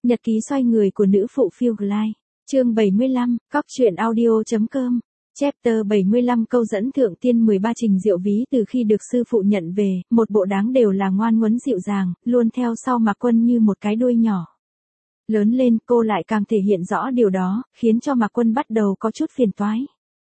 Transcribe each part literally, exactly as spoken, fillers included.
Nhật ký xoay người của nữ phụ phiêu Glide. Chương bảy mươi lăm, cóc truyện audio.com. Chapter bảy mươi lăm câu dẫn thượng tiên mười ba Trình Diệu Ví từ khi được sư phụ nhận về, một bộ đáng đều là ngoan ngoãn dịu dàng, luôn theo sau Mạc Quân như một cái đuôi nhỏ. Lớn lên cô lại càng thể hiện rõ điều đó, khiến cho Mạc Quân bắt đầu có chút phiền toái.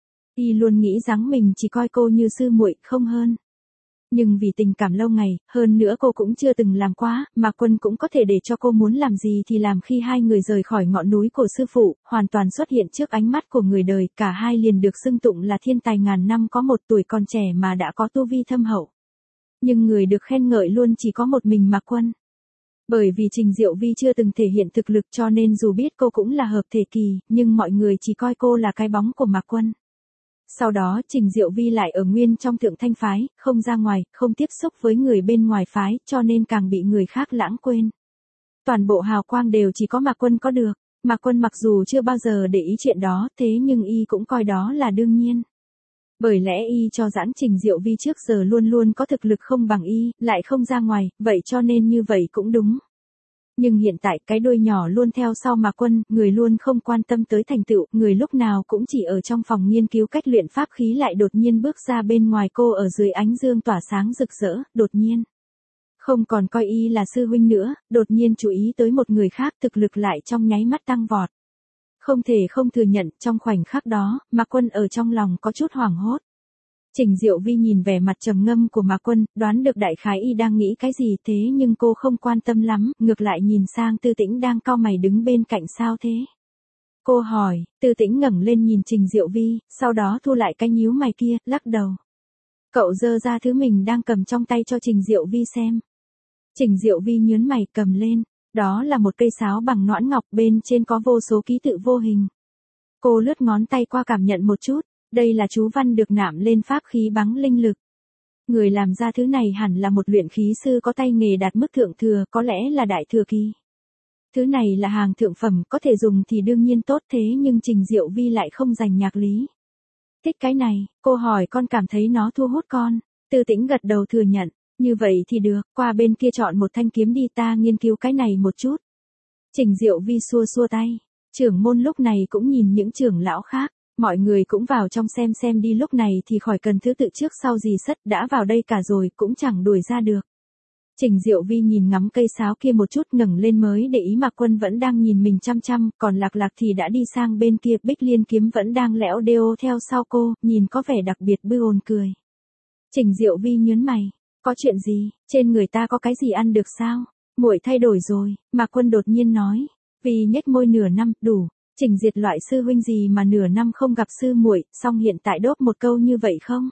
Y luôn nghĩ rằng mình chỉ coi cô như sư muội không hơn. Nhưng vì tình cảm lâu ngày, hơn nữa cô cũng chưa từng làm quá, Mạc Quân cũng có thể để cho cô muốn làm gì thì làm. Khi hai người rời khỏi ngọn núi của sư phụ, hoàn toàn xuất hiện trước ánh mắt của người đời, cả hai liền được xưng tụng là thiên tài ngàn năm, có một tuổi còn trẻ mà đã có tu vi thâm hậu. Nhưng người được khen ngợi luôn chỉ có một mình Mạc Quân. Bởi vì Trình Diệu Vi chưa từng thể hiện thực lực cho nên dù biết cô cũng là hợp thể kỳ, nhưng mọi người chỉ coi cô là cái bóng của Mạc Quân. Sau đó Trình Diệu Vi lại ở nguyên trong Thượng Thanh phái, không ra ngoài, không tiếp xúc với người bên ngoài phái, cho nên càng bị người khác lãng quên. Toàn bộ hào quang đều chỉ có Mạc Quân có được. Mạc Quân mặc dù chưa bao giờ để ý chuyện đó, thế nhưng y cũng coi đó là đương nhiên. Bởi lẽ y cho rằng Trình Diệu Vi trước giờ luôn luôn có thực lực không bằng y, lại không ra ngoài, vậy cho nên như vậy cũng đúng. Nhưng hiện tại cái đuôi nhỏ luôn theo sau Mạc Quân, người luôn không quan tâm tới thành tựu, người lúc nào cũng chỉ ở trong phòng nghiên cứu cách luyện pháp khí lại đột nhiên bước ra bên ngoài cô ở dưới ánh dương tỏa sáng rực rỡ, đột nhiên. Không còn coi y là sư huynh nữa, đột nhiên chú ý tới một người khác, thực lực lại trong nháy mắt tăng vọt. Không thể không thừa nhận, trong khoảnh khắc đó, Mạc Quân ở trong lòng có chút hoảng hốt. Trình Diệu Vi nhìn vẻ mặt trầm ngâm của Mạc Quân, đoán được đại khái y đang nghĩ cái gì, thế nhưng cô không quan tâm lắm, ngược lại nhìn sang Tư Tĩnh đang cau mày đứng bên cạnh. Sao thế? Cô hỏi. Tư Tĩnh ngẩng lên nhìn Trình Diệu Vi, sau đó thu lại cái nhíu mày kia, lắc đầu. Cậu giơ ra thứ mình đang cầm trong tay cho Trình Diệu Vi xem. Trình Diệu Vi nhướng mày, cầm lên, đó là một cây sáo bằng nõn ngọc, bên trên có vô số ký tự vô hình. Cô lướt ngón tay qua cảm nhận một chút. Đây là chú văn được nạm lên pháp khí bắn linh lực. Người làm ra thứ này hẳn là một luyện khí sư có tay nghề đạt mức thượng thừa, có lẽ là đại thừa kỳ. Thứ này là hàng thượng phẩm, có thể dùng thì đương nhiên tốt, thế nhưng Trình Diệu Vi lại không dành nhạc lý. Thích cái này, cô hỏi, con cảm thấy nó thu hút con. Tư Tĩnh gật đầu thừa nhận, như vậy thì được, qua bên kia chọn một thanh kiếm đi, ta nghiên cứu cái này một chút. Trình Diệu Vi xua xua tay, trưởng môn lúc này cũng nhìn những trưởng lão khác. Mọi người cũng vào trong xem xem đi, lúc này thì khỏi cần thứ tự trước sau gì sất, đã vào đây cả rồi cũng chẳng đuổi ra được. Trình Diệu Vi nhìn ngắm cây sáo kia một chút, ngẩng lên mới để ý Mạc Quân vẫn đang nhìn mình chăm chăm, còn Lạc Lạc thì đã đi sang bên kia, Bích Liên kiếm vẫn đang lẽo đêu theo sau cô, nhìn có vẻ đặc biệt bư ồn cười. Trình Diệu Vi nhướng mày, có chuyện gì, trên người ta có cái gì ăn được sao? Muội thay đổi rồi, Mạc Quân đột nhiên nói, vì nhếch môi, nửa năm, đủ. Trình Diệt loại sư huynh gì mà nửa năm không gặp sư muội, xong hiện tại đốt một câu như vậy không?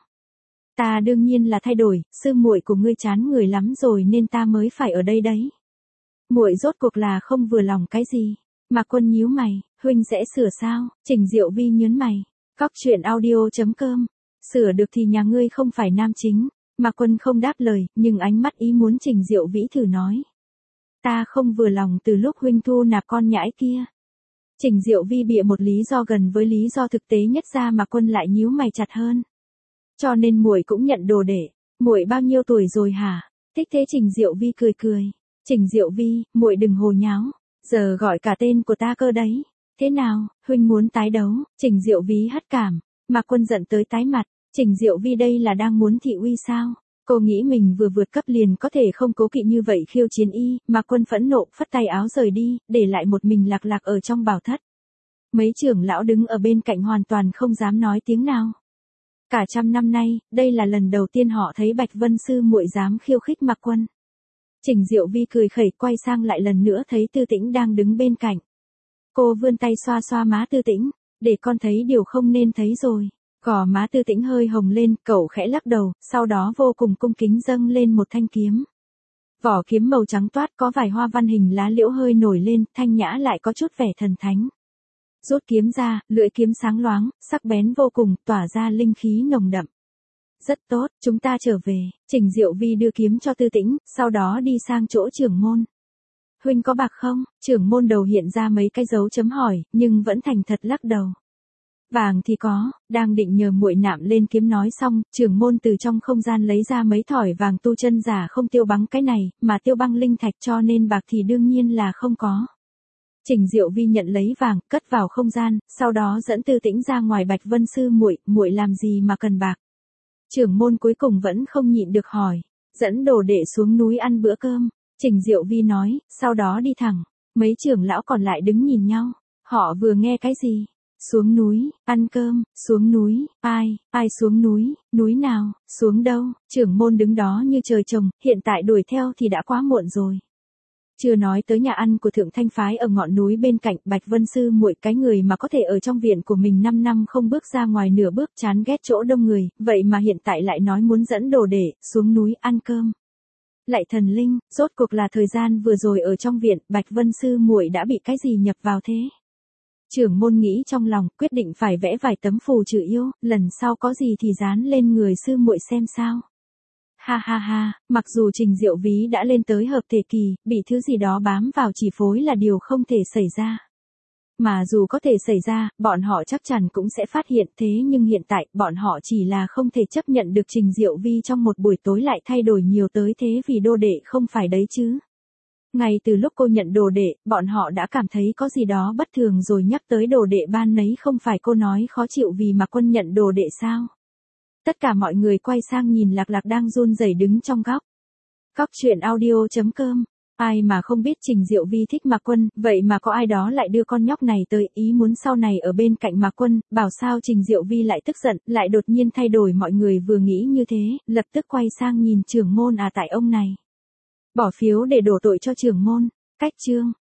Ta đương nhiên là thay đổi, sư muội của ngươi chán người lắm rồi nên ta mới phải ở đây đấy. Muội rốt cuộc là không vừa lòng cái gì? Mạc Quân nhíu mày, huynh sẽ sửa sao? Trình Diệu Vi nhướng mày, cóc truyện audio.com. Sửa được thì nhà ngươi không phải nam chính. Mạc Quân không đáp lời, nhưng ánh mắt ý muốn Trình Diệu Vĩ thử nói. Ta không vừa lòng từ lúc huynh thu nạp con nhãi kia. Trình Diệu Vi bịa một lý do gần với lý do thực tế nhất ra, mà Quân lại nhíu mày chặt hơn. Cho nên muội cũng nhận đồ để. Muội bao nhiêu tuổi rồi hả? Thích thế? Trình Diệu Vi cười cười. Trình Diệu Vi, muội đừng hồ nháo. Giờ gọi cả tên của ta cơ đấy. Thế nào, huynh muốn tái đấu? Trình Diệu Vi hất cảm. Mà Quân giận tới tái mặt. Trình Diệu Vi đây là đang muốn thị uy sao? Cô nghĩ mình vừa vượt cấp liền có thể không cố kỵ như vậy khiêu chiến y, mà Quân phẫn nộ phất tay áo rời đi, để lại một mình Lạc Lạc ở trong bảo thất. Mấy trưởng lão đứng ở bên cạnh hoàn toàn không dám nói tiếng nào. Cả trăm năm nay, đây là lần đầu tiên họ thấy Bạch Vân sư muội dám khiêu khích Mạc Quân. Trình Diệu Vi cười khẩy, quay sang lại lần nữa thấy Tư Tĩnh đang đứng bên cạnh. Cô vươn tay xoa xoa má Tư Tĩnh, để con thấy điều không nên thấy rồi. Gò má Tư Tĩnh hơi hồng lên, cậu khẽ lắc đầu, sau đó vô cùng cung kính dâng lên một thanh kiếm. Vỏ kiếm màu trắng toát có vài hoa văn hình lá liễu hơi nổi lên, thanh nhã lại có chút vẻ thần thánh. Rút kiếm ra, lưỡi kiếm sáng loáng, sắc bén vô cùng, tỏa ra linh khí nồng đậm. Rất tốt, chúng ta trở về. Trình Diệu Vi đưa kiếm cho Tư Tĩnh, sau đó đi sang chỗ trưởng môn. Huynh có bạc không? Trưởng môn đầu hiện ra mấy cái dấu chấm hỏi, nhưng vẫn thành thật lắc đầu. Vàng thì có, đang định nhờ muội nạm lên kiếm, nói xong, trưởng môn từ trong không gian lấy ra mấy thỏi vàng, tu chân giả không tiêu băng cái này, mà tiêu băng linh thạch, cho nên bạc thì đương nhiên là không có. Trình Diệu Vi nhận lấy vàng, cất vào không gian, sau đó dẫn Tư Tĩnh ra ngoài. Bạch Vân sư muội, muội làm gì mà cần bạc? Trưởng môn cuối cùng vẫn không nhịn được hỏi. Dẫn đồ đệ xuống núi ăn bữa cơm. Trình Diệu Vi nói, sau đó đi thẳng. Mấy trưởng lão còn lại đứng nhìn nhau. Họ vừa nghe cái gì? Xuống núi, ăn cơm, xuống núi, ai, ai xuống núi, núi nào, xuống đâu? Trưởng môn đứng đó như trời trồng, hiện tại đuổi theo thì đã quá muộn rồi. Chưa nói tới nhà ăn của Thượng Thanh phái ở ngọn núi bên cạnh. Bạch Vân sư muội, cái người mà có thể ở trong viện của mình năm năm không bước ra ngoài nửa bước, chán ghét chỗ đông người, vậy mà hiện tại lại nói muốn dẫn đồ đệ xuống núi ăn cơm. Lại thần linh, rốt cuộc là thời gian vừa rồi ở trong viện, Bạch Vân sư muội đã bị cái gì nhập vào thế? Trưởng môn nghĩ trong lòng, quyết định phải vẽ vài tấm phù trừ yêu, lần sau có gì thì dán lên người sư muội xem sao. Ha ha ha, mặc dù Trình Diệu Ví đã lên tới hợp thể kỳ, bị thứ gì đó bám vào chỉ phối là điều không thể xảy ra. Mà dù có thể xảy ra, bọn họ chắc chắn cũng sẽ phát hiện, thế nhưng hiện tại, bọn họ chỉ là không thể chấp nhận được Trình Diệu Vi trong một buổi tối lại thay đổi nhiều tới thế vì đồ đệ không phải đấy chứ. Ngay từ lúc cô nhận đồ đệ, bọn họ đã cảm thấy có gì đó bất thường rồi, nhắc tới đồ đệ ban nấy không phải cô nói khó chịu vì mà Quân nhận đồ đệ sao? Tất cả mọi người quay sang nhìn Lạc Lạc đang run rẩy đứng trong góc. Góc truyện audio chấm com. Ai mà không biết Trình Diệu Vi thích Mạc Quân, vậy mà có ai đó lại đưa con nhóc này tới, ý muốn sau này ở bên cạnh Mạc Quân, bảo sao Trình Diệu Vi lại tức giận, lại đột nhiên thay đổi. Mọi người vừa nghĩ như thế, lập tức quay sang nhìn trưởng môn. À, tại ông này. Bỏ phiếu để đổ tội cho trưởng môn. Cách chương.